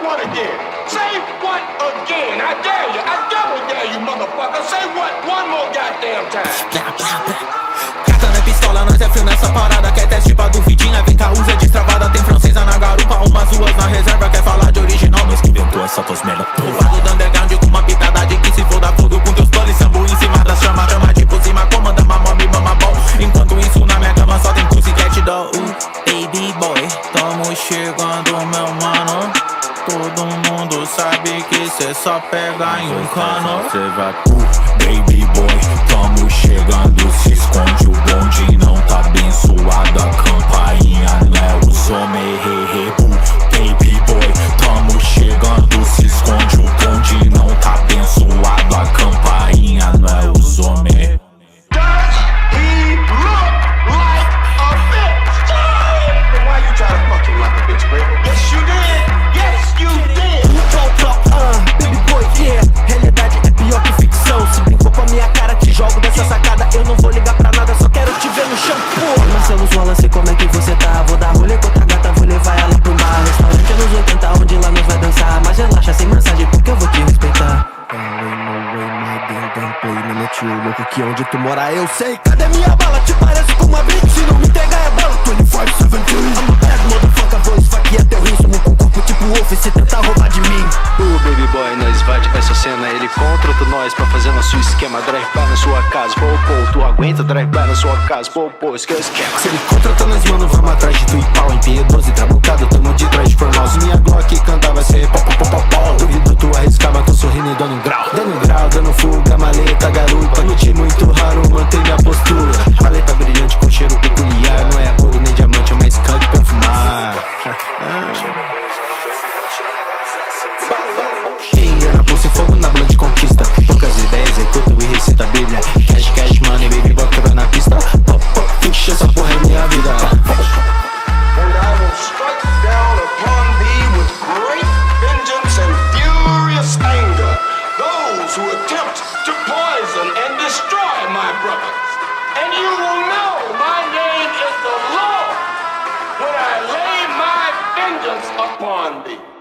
what again? Say what again? I dare you. I double dare you, motherfucker. Say what one more goddamn time. Catando é pistola, nós é frio nessa parada. Quer teste pra duvidinha, vem cá, usa destravada. Tem francesa na garupa, umas ruas na reserva. Quer falar de original, nós que inventou essa tosmela. Provado do underground com uma pitada de que se for da tudo com teus planos. Sambu em cima das chamas, chama de por cima. Comanda mamão, me mama bom. Enquanto isso na minha cama só tem pussycat doll. Baby boy, tamo chegando, meu mano. Todo mundo sabe que cê só pega em um cano. Cê vai baby boy, tamo chegando. Se esconde, o bonde não tá bem suado. A campainha não é os homens, baby boy, tamo chegando. Se esconde, o bonde não tá bem suado. A campainha não é os homens. Realidade é pior que ficção. Se brincou com a minha cara, te jogo dessa sacada. Eu não vou ligar pra nada, só quero te ver no chão, porra. Marcelo Zola, sei como é que você tá. Vou dar rolê com outra gata, vou levar ela pro bar. Restaurante anos 80, onde lá nós vai dançar. Mas relaxa, sem massagem, porque eu vou te respeitar. Me meti o louco que onde tu mora eu sei. Cadê minha bala? Te parece com uma bitch. Se não me entregar é bala. 25-17 I'm a bad motherfucker, vou esfaquear teu ritmo com corpo tipo Wolf se tentar roubar de mim. Baby boy, nós invade essa cena. Ele contra outro nós pra fazer nosso esquema. Drive-by na sua casa, pô, tu aguenta drive-by na sua casa, pô, esquece esquema. Se ele contrata nós, mano, vamos atrás de tu e pau. Em P12, trabucado, tamo de trás de formosa. Minha Glock canta vai ser pó. Duvido tu arriscar, mas tô sorrindo e dando grau. Dando fuga, maleta, garupa. Noite muito raro, mantém minha postura. Paleta brilhante com cheiro peculiar. Não é ouro nem diamante, é uma skunk perfumar. Engana por se fogo na blonde conquista. Poucas ideias, executo e recita a bíblia. Cash, money, baby, boy, quebra na pista. Fixe, essa porra é minha vida. And I will strike down upon thee with great vengeance and furious anger those who attempt to poison and destroy my brothers. And you will know my name is the Lord when I lay my vengeance upon thee.